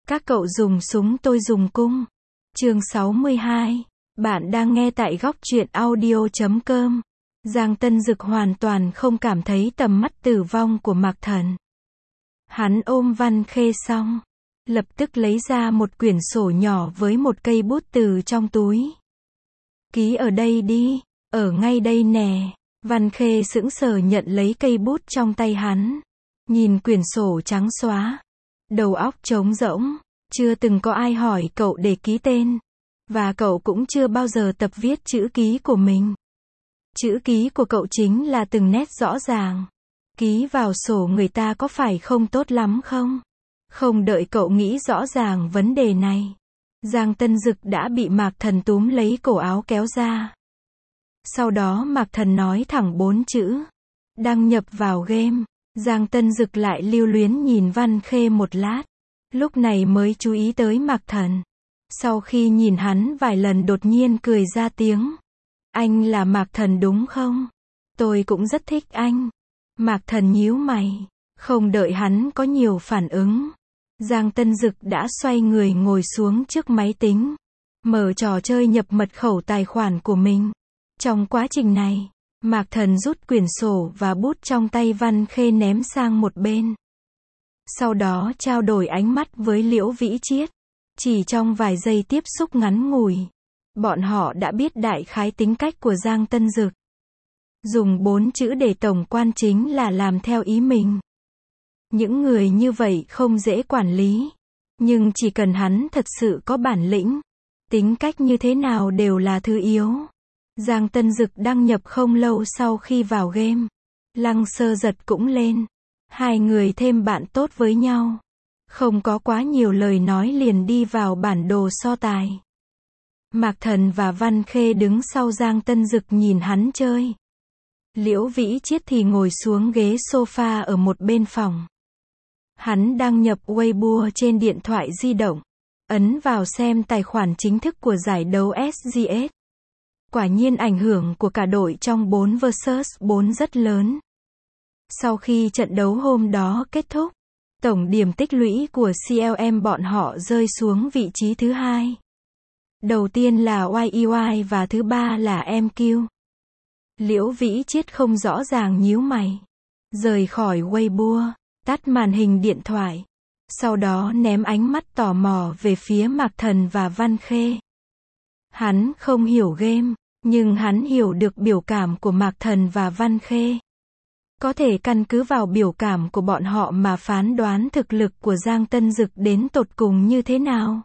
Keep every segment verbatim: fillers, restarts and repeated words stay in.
Các cậu dùng súng tôi dùng cung. Chương sáu mươi hai. Bạn đang nghe tại góc truyện audio chấm com. Giang Tân Dực hoàn toàn không cảm thấy tầm mắt tử vong của Mạc Thần. Hắn ôm Văn Khê xong, lập tức lấy ra một quyển sổ nhỏ với một cây bút từ trong túi. Ký ở đây đi, ở ngay đây nè. Văn Khê sững sờ nhận lấy cây bút trong tay hắn. Nhìn quyển sổ trắng xóa. Đầu óc trống rỗng. Chưa từng có ai hỏi cậu để ký tên. Và cậu cũng chưa bao giờ tập viết chữ ký của mình. Chữ ký của cậu chính là từng nét rõ ràng. Ký vào sổ người ta có phải không tốt lắm không? Không đợi cậu nghĩ rõ ràng vấn đề này, Giang Tân Dực đã bị Mạc Thần túm lấy cổ áo kéo ra. Sau đó Mạc Thần nói thẳng bốn chữ. Đăng nhập vào game. Giang Tân Dực lại lưu luyến nhìn Văn Khê một lát. Lúc này mới chú ý tới Mạc Thần. Sau khi nhìn hắn vài lần đột nhiên cười ra tiếng. Anh là Mạc Thần đúng không? Tôi cũng rất thích anh. Mạc Thần nhíu mày. Không đợi hắn có nhiều phản ứng, Giang Tân Dực đã xoay người ngồi xuống trước máy tính. Mở trò chơi nhập mật khẩu tài khoản của mình. Trong quá trình này, Mạc Thần rút quyển sổ và bút trong tay Văn Khê ném sang một bên. Sau đó trao đổi ánh mắt với Liễu Vĩ Chiết. Chỉ trong vài giây tiếp xúc ngắn ngủi, bọn họ đã biết đại khái tính cách của Giang Tân Dực. Dùng bốn chữ để tổng quan chính là làm theo ý mình. Những người như vậy không dễ quản lý. Nhưng chỉ cần hắn thật sự có bản lĩnh, tính cách như thế nào đều là thứ yếu. Giang Tân Dực đăng nhập không lâu sau khi vào game. Lăng Sơ Giật cũng lên. Hai người thêm bạn tốt với nhau. Không có quá nhiều lời nói liền đi vào bản đồ so tài. Mạc Thần và Văn Khê đứng sau Giang Tân Dực nhìn hắn chơi. Liễu Vĩ Chiết thì ngồi xuống ghế sofa ở một bên phòng. Hắn đăng nhập Weibo trên điện thoại di động. Ấn vào xem tài khoản chính thức của giải đấu ét giê ét. Quả nhiên ảnh hưởng của cả đội trong bốn versus bốn rất lớn. Sau khi trận đấu hôm đó kết thúc, tổng điểm tích lũy của xê lờ em bọn họ rơi xuống vị trí thứ hai. Đầu tiên là i e y và thứ ba là em kiu. Liễu Vĩ Chiết không rõ ràng nhíu mày. Rời khỏi Weibo, tắt màn hình điện thoại. Sau đó ném ánh mắt tò mò về phía Mạc Thần và Văn Khê. Hắn không hiểu game, nhưng hắn hiểu được biểu cảm của Mạc Thần và Văn Khê. Có thể căn cứ vào biểu cảm của bọn họ mà phán đoán thực lực của Giang Tân Dực đến tột cùng như thế nào.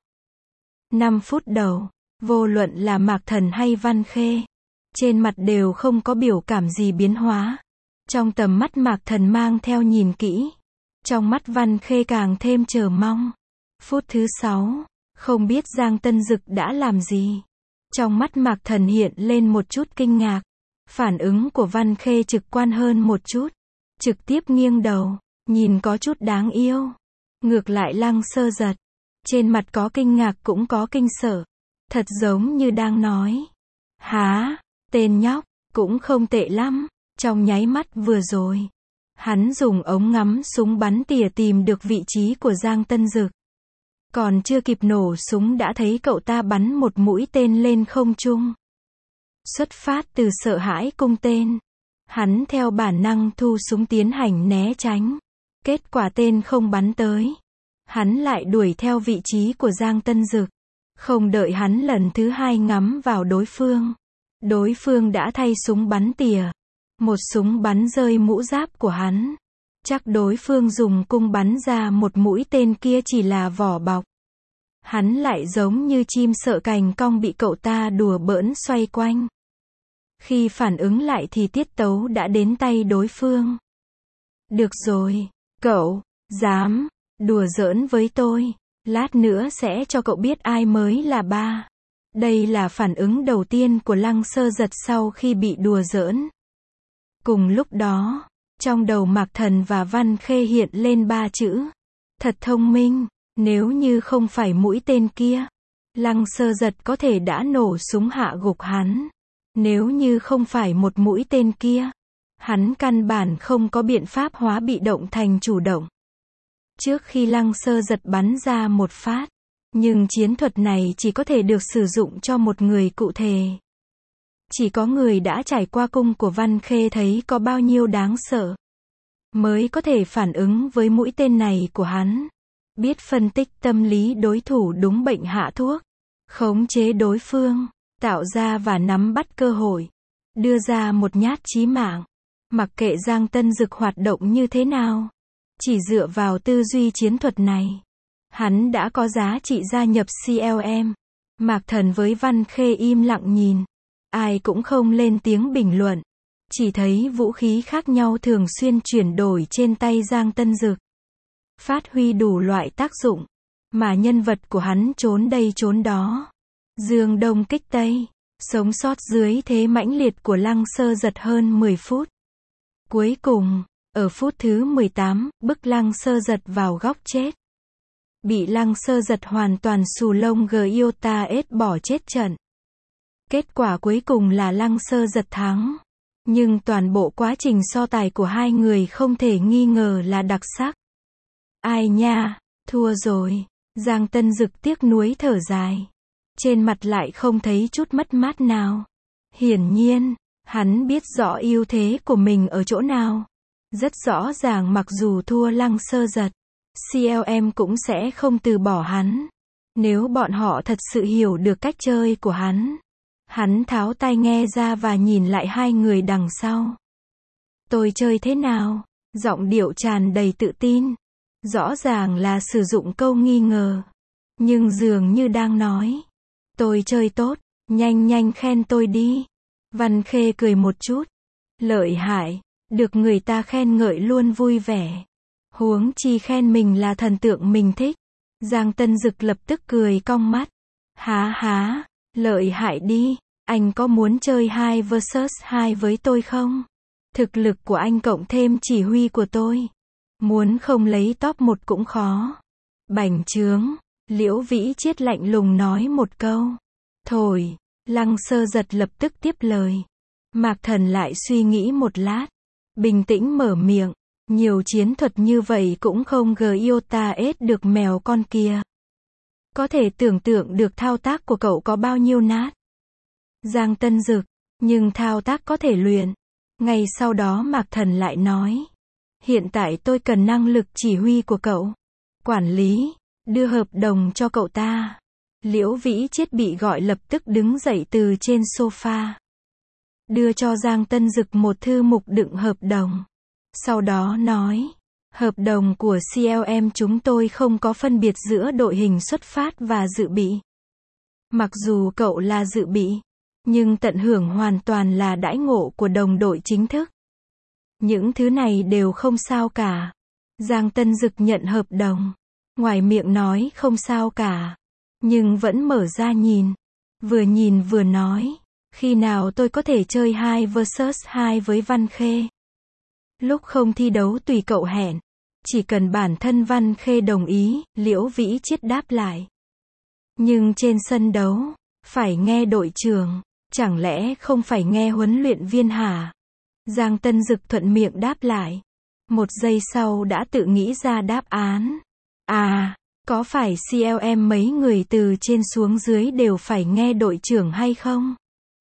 năm phút đầu, vô luận là Mạc Thần hay Văn Khê, trên mặt đều không có biểu cảm gì biến hóa. Trong tầm mắt Mạc Thần mang theo nhìn kỹ. Trong mắt Văn Khê càng thêm chờ mong. Phút thứ sáu, không biết Giang Tân Dực đã làm gì. Trong mắt Mạc Thần hiện lên một chút kinh ngạc. Phản ứng của Văn Khê trực quan hơn một chút. Trực tiếp nghiêng đầu, nhìn có chút đáng yêu. Ngược lại Lăng Sơ Giật, trên mặt có kinh ngạc cũng có kinh sợ. Thật giống như đang nói. Há, tên nhóc, cũng không tệ lắm. Trong nháy mắt vừa rồi, hắn dùng ống ngắm súng bắn tỉa tìm được vị trí của Giang Tân Dực. Còn chưa kịp nổ súng đã thấy cậu ta bắn một mũi tên lên không trung. Xuất phát từ sợ hãi cung tên, hắn theo bản năng thu súng tiến hành né tránh. Kết quả tên không bắn tới. Hắn lại đuổi theo vị trí của Giang Tân Dực. Không đợi hắn lần thứ hai ngắm vào đối phương. Đối phương đã thay súng bắn tỉa. Một súng bắn rơi mũ giáp của hắn. Chắc đối phương dùng cung bắn ra một mũi tên kia chỉ là vỏ bọc. Hắn lại giống như chim sợ cành cong bị cậu ta đùa bỡn xoay quanh. Khi phản ứng lại thì tiết tấu đã đến tay đối phương. Được rồi, cậu, dám, đùa giỡn với tôi. Lát nữa sẽ cho cậu biết ai mới là ba. Đây là phản ứng đầu tiên của Lăng Sơ Giật sau khi bị đùa giỡn. Cùng lúc đó, trong đầu Mạc Thần và Văn Khê hiện lên ba chữ. Thật thông minh, nếu như không phải mũi tên kia, Lăng Sơ Giật có thể đã nổ súng hạ gục hắn. Nếu như không phải một mũi tên kia, hắn căn bản không có biện pháp hóa bị động thành chủ động. trước khi Lăng Sơ Giật bắn ra một phát. Nhưng chiến thuật này chỉ có thể được sử dụng cho một người cụ thể. Chỉ có người đã trải qua cung của Văn Khê thấy có bao nhiêu đáng sợ, mới có thể phản ứng với mũi tên này của hắn. Biết phân tích tâm lý đối thủ đúng bệnh hạ thuốc, khống chế đối phương, tạo ra và nắm bắt cơ hội, đưa ra một nhát chí mạng. Mặc kệ Giang Tân Dực hoạt động như thế nào, chỉ dựa vào tư duy chiến thuật này, hắn đã có giá trị gia nhập xê lờ em. Mạc Thần với Văn Khê im lặng nhìn. Ai cũng không lên tiếng bình luận. Chỉ thấy vũ khí khác nhau thường xuyên chuyển đổi trên tay Giang Tân Dực, phát huy đủ loại tác dụng, mà nhân vật của hắn trốn đây trốn đó, dương đông kích tây, sống sót dưới thế mãnh liệt của Lăng Sơ Giật hơn mười phút. Cuối cùng, ở phút thứ mười tám, bức Lăng Sơ Giật vào góc chết. Bị Lăng Sơ Giật hoàn toàn xù lông Giota ết bỏ chết trận. Kết quả cuối cùng là Lăng Sơ Giật thắng. Nhưng toàn bộ quá trình so tài của hai người không thể nghi ngờ là đặc sắc. Ai nha, thua rồi. Giang Tân Dực tiếc nuối thở dài. Trên mặt lại không thấy chút mất mát nào. Hiển nhiên, hắn biết rõ ưu thế của mình ở chỗ nào. Rất rõ ràng mặc dù thua Lăng Sơ Giật, xê lờ em cũng sẽ không từ bỏ hắn. Nếu bọn họ thật sự hiểu được cách chơi của hắn. Hắn tháo tai nghe ra và nhìn lại hai người đằng sau. Tôi chơi thế nào? Giọng điệu tràn đầy tự tin. Rõ ràng là sử dụng câu nghi ngờ. Nhưng dường như đang nói. Tôi chơi tốt, nhanh nhanh khen tôi đi. Văn Khê cười một chút. Lợi hại, được người ta khen ngợi luôn vui vẻ. Huống chi khen mình là thần tượng mình thích. Giang Tân Dực lập tức cười cong mắt. Há há, lợi hại đi. Anh có muốn chơi hai versus hai với tôi không? Thực lực của anh cộng thêm chỉ huy của tôi, muốn không lấy top một cũng khó. Bành trướng, Liễu Vĩ Chiết lạnh lùng nói một câu. Thổi, Lăng Sơ Giật lập tức tiếp lời. Mạc Thần lại suy nghĩ một lát, bình tĩnh mở miệng. Nhiều chiến thuật như vậy cũng không Giota ết được mèo con kia. Có thể tưởng tượng được thao tác của cậu có bao nhiêu nát. Giang Tân Dực, nhưng thao tác có thể luyện. Ngay sau đó Mạc Thần lại nói. Hiện tại tôi cần năng lực chỉ huy của cậu. Quản lý, đưa hợp đồng cho cậu ta. Liễu Vĩ Chiết bị gọi lập tức đứng dậy từ trên sofa. Đưa cho Giang Tân Dực một thư mục đựng hợp đồng. Sau đó nói. Hợp đồng của xê lờ em chúng tôi không có phân biệt giữa đội hình xuất phát và dự bị. Mặc dù cậu là dự bị, nhưng tận hưởng hoàn toàn là đãi ngộ của đồng đội chính thức. Những thứ này đều không sao cả. Giang Tân Dực nhận hợp đồng. Ngoài miệng nói không sao cả, nhưng vẫn mở ra nhìn. Vừa nhìn vừa nói. Khi nào tôi có thể chơi hai versus hai với Văn Khê? Lúc không thi đấu tùy cậu hẹn. Chỉ cần bản thân Văn Khê đồng ý, Liễu Vĩ Chiết đáp lại. Nhưng trên sân đấu, phải nghe đội trưởng. Chẳng lẽ không phải nghe huấn luyện viên hả? Giang Tân Dực thuận miệng đáp lại. Một giây sau đã tự nghĩ ra đáp án. À, có phải xê lờ em mấy người từ trên xuống dưới đều phải nghe đội trưởng hay không?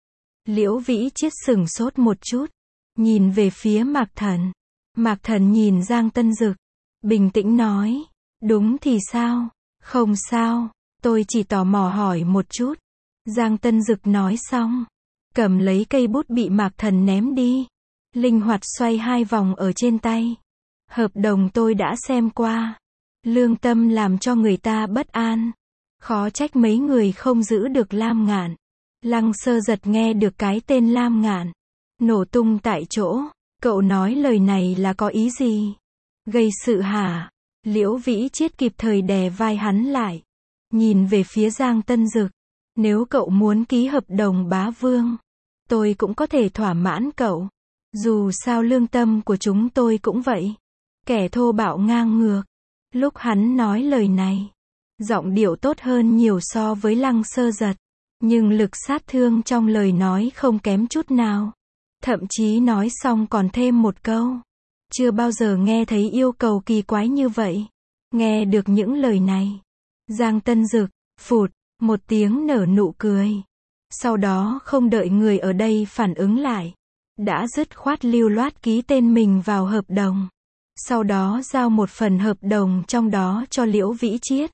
Liễu Vĩ Chiết sửng sốt một chút. Nhìn về phía Mạc Thần. Mạc Thần nhìn Giang Tân Dực. Bình tĩnh nói. Đúng thì sao? Không sao. Tôi chỉ tò mò hỏi một chút. Giang Tân Dực nói xong. Cầm lấy cây bút bị Mạc Thần ném đi. Linh hoạt xoay hai vòng ở trên tay. Hợp đồng tôi đã xem qua. Lương tâm làm cho người ta bất an. Khó trách mấy người không giữ được Lam Ngạn. Lăng Sơ Giật nghe được cái tên Lam Ngạn. Nổ tung tại chỗ. Cậu nói lời này là có ý gì? Gây sự hả? Liễu Vĩ Chiết kịp thời đè vai hắn lại. Nhìn về phía Giang Tân Dực. Nếu cậu muốn ký hợp đồng bá vương, tôi cũng có thể thỏa mãn cậu. Dù sao lương tâm của chúng tôi cũng vậy. Kẻ thô bạo ngang ngược. Lúc hắn nói lời này, giọng điệu tốt hơn nhiều so với Lăng Sơ Giật. Nhưng lực sát thương trong lời nói không kém chút nào. Thậm chí nói xong còn thêm một câu. Chưa bao giờ nghe thấy yêu cầu kỳ quái như vậy. Nghe được những lời này, Giang Tân Dực, phụt, một tiếng nở nụ cười. Sau đó không đợi người ở đây phản ứng lại, đã dứt khoát lưu loát ký tên mình vào hợp đồng. Sau đó giao một phần hợp đồng trong đó cho Liễu Vĩ Chiết.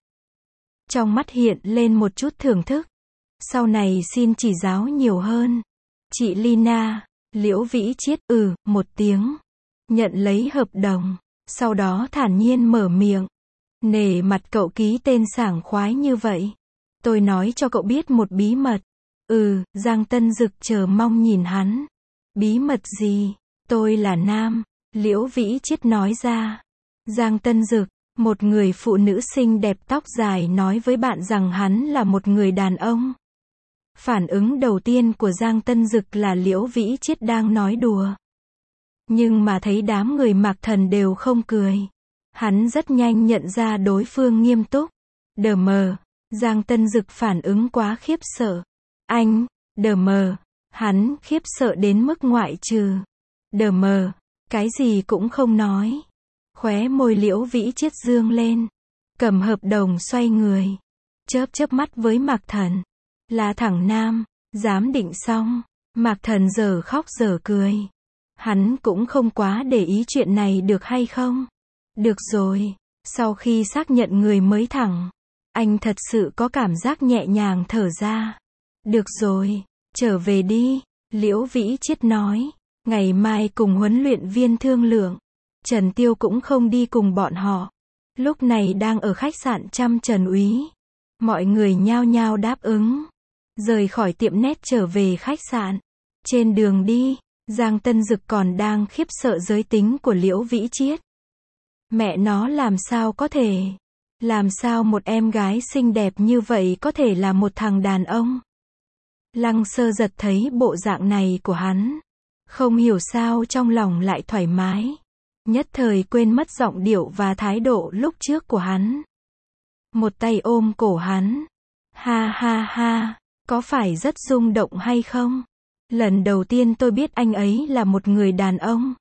Trong mắt hiện lên một chút thưởng thức. Sau này xin chỉ giáo nhiều hơn. Chị Lina, Liễu Vĩ Chiết ừ, một tiếng. Nhận lấy hợp đồng. Sau đó thản nhiên mở miệng. Nể mặt cậu ký tên sảng khoái như vậy. Tôi nói cho cậu biết một bí mật. Ừ, Giang Tân Dực chờ mong nhìn hắn. Bí mật gì? Tôi là nam. Liễu Vĩ Chiết nói ra. Giang Tân Dực, một người phụ nữ xinh đẹp tóc dài nói với bạn rằng hắn là một người đàn ông. Phản ứng đầu tiên của Giang Tân Dực là Liễu Vĩ Chiết đang nói đùa. Nhưng mà thấy đám người Mạc Thần đều không cười. Hắn rất nhanh nhận ra đối phương nghiêm túc. Đờ mờ, Giang Tân Dực phản ứng quá khiếp sợ. Anh, đờ mờ, hắn khiếp sợ đến mức ngoại trừ. Đờ mờ, cái gì cũng không nói. Khóe môi Liễu Vĩ Chiết dương lên. Cầm hợp đồng xoay người. Chớp chớp mắt với Mạc Thần. Là thẳng nam, dám định xong. Mạc Thần giờ khóc giờ cười. Hắn cũng không quá để ý chuyện này được hay không. Được rồi, sau khi xác nhận người mới thẳng. Anh thật sự có cảm giác nhẹ nhàng thở ra. Được rồi, trở về đi. Liễu Vĩ Chiết nói. Ngày mai cùng huấn luyện viên thương lượng. Trần Tiêu cũng không đi cùng bọn họ. Lúc này đang ở khách sạn Trăm Trần Úy. Mọi người nhao nhao đáp ứng. Rời khỏi tiệm nét trở về khách sạn. Trên đường đi, Giang Tân Dực còn đang khiếp sợ giới tính của Liễu Vĩ Chiết. Mẹ nó làm sao có thể? Làm sao một em gái xinh đẹp như vậy có thể là một thằng đàn ông? Lăng Sơ Giật thấy bộ dạng này của hắn. Không hiểu sao trong lòng lại thoải mái. Nhất thời quên mất giọng điệu và thái độ lúc trước của hắn. Một tay ôm cổ hắn. Ha ha ha, có phải rất rung động hay không? Lần đầu tiên tôi biết anh ấy là một người đàn ông.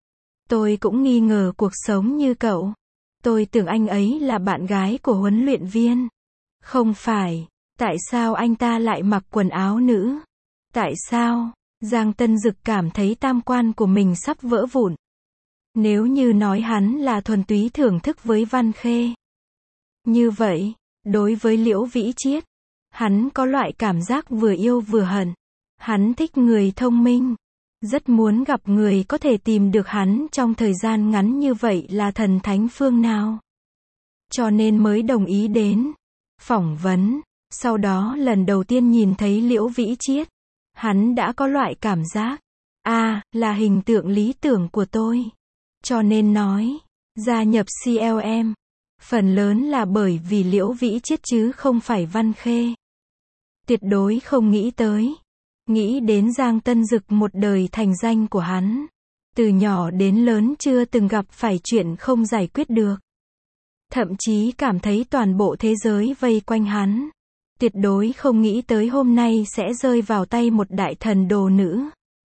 Tôi cũng nghi ngờ cuộc sống như cậu. Tôi tưởng anh ấy là bạn gái của huấn luyện viên. Không phải, tại sao anh ta lại mặc quần áo nữ? Tại sao? Giang Tân Dực cảm thấy tam quan của mình sắp vỡ vụn. Nếu như nói hắn là thuần túy thưởng thức với Văn Khê. Như vậy, đối với Liễu Vĩ Chiết, hắn có loại cảm giác vừa yêu vừa hận. Hắn thích người thông minh. Rất muốn gặp người có thể tìm được hắn trong thời gian ngắn như vậy là thần thánh phương nào. Cho nên mới đồng ý đến phỏng vấn. Sau đó lần đầu tiên nhìn thấy Liễu Vĩ Chiết, hắn đã có loại cảm giác, a à, là hình tượng lý tưởng của tôi. Cho nên nói, gia nhập xê lờ em, phần lớn là bởi vì Liễu Vĩ Chiết chứ không phải Văn Khê. Tuyệt đối không nghĩ tới. Nghĩ đến Giang Tân Dực một đời thành danh của hắn. Từ nhỏ đến lớn chưa từng gặp phải chuyện không giải quyết được. Thậm chí cảm thấy toàn bộ thế giới vây quanh hắn. Tuyệt đối không nghĩ tới hôm nay sẽ rơi vào tay một đại thần đồ nữ.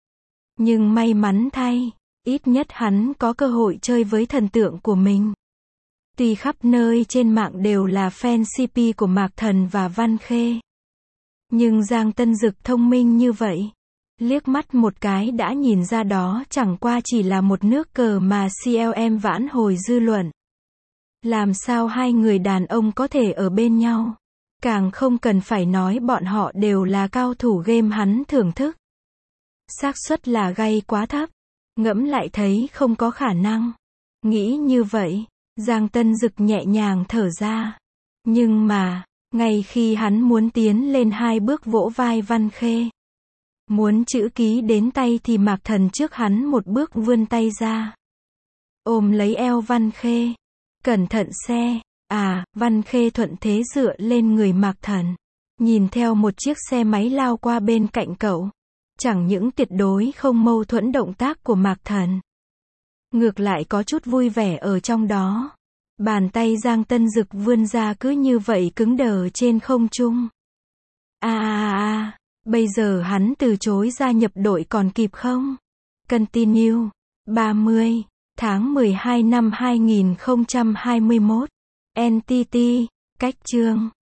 Nhưng may mắn thay, ít nhất hắn có cơ hội chơi với thần tượng của mình. Tuy khắp nơi trên mạng đều là fan xê pê của Mạc Thần và Văn Khê. Nhưng Giang Tân Dực thông minh như vậy. Liếc mắt một cái đã nhìn ra đó chẳng qua chỉ là một nước cờ mà xê lờ em vãn hồi dư luận. Làm sao hai người đàn ông có thể ở bên nhau? Càng không cần phải nói bọn họ đều là cao thủ game hắn thưởng thức. Xác suất là gay quá thấp. Ngẫm lại thấy không có khả năng. Nghĩ như vậy, Giang Tân Dực nhẹ nhàng thở ra. Nhưng mà, ngay khi hắn muốn tiến lên hai bước vỗ vai Văn Khê, muốn chữ ký đến tay thì Mạc Thần trước hắn một bước vươn tay ra. Ôm lấy eo Văn Khê. Cẩn thận xe. À, Văn Khê thuận thế dựa lên người Mạc Thần. Nhìn theo một chiếc xe máy lao qua bên cạnh cậu. Chẳng những tuyệt đối không mâu thuẫn động tác của Mạc Thần. Ngược lại có chút vui vẻ ở trong đó. Bàn tay Giang Tân Dực vươn ra cứ như vậy cứng đờ trên không trung. À à à, bây giờ hắn từ chối gia nhập đội còn kịp không? Continue. ba mươi tháng mười hai năm hai nghìn không trăm hai mươi mốt. Entity, cách chương.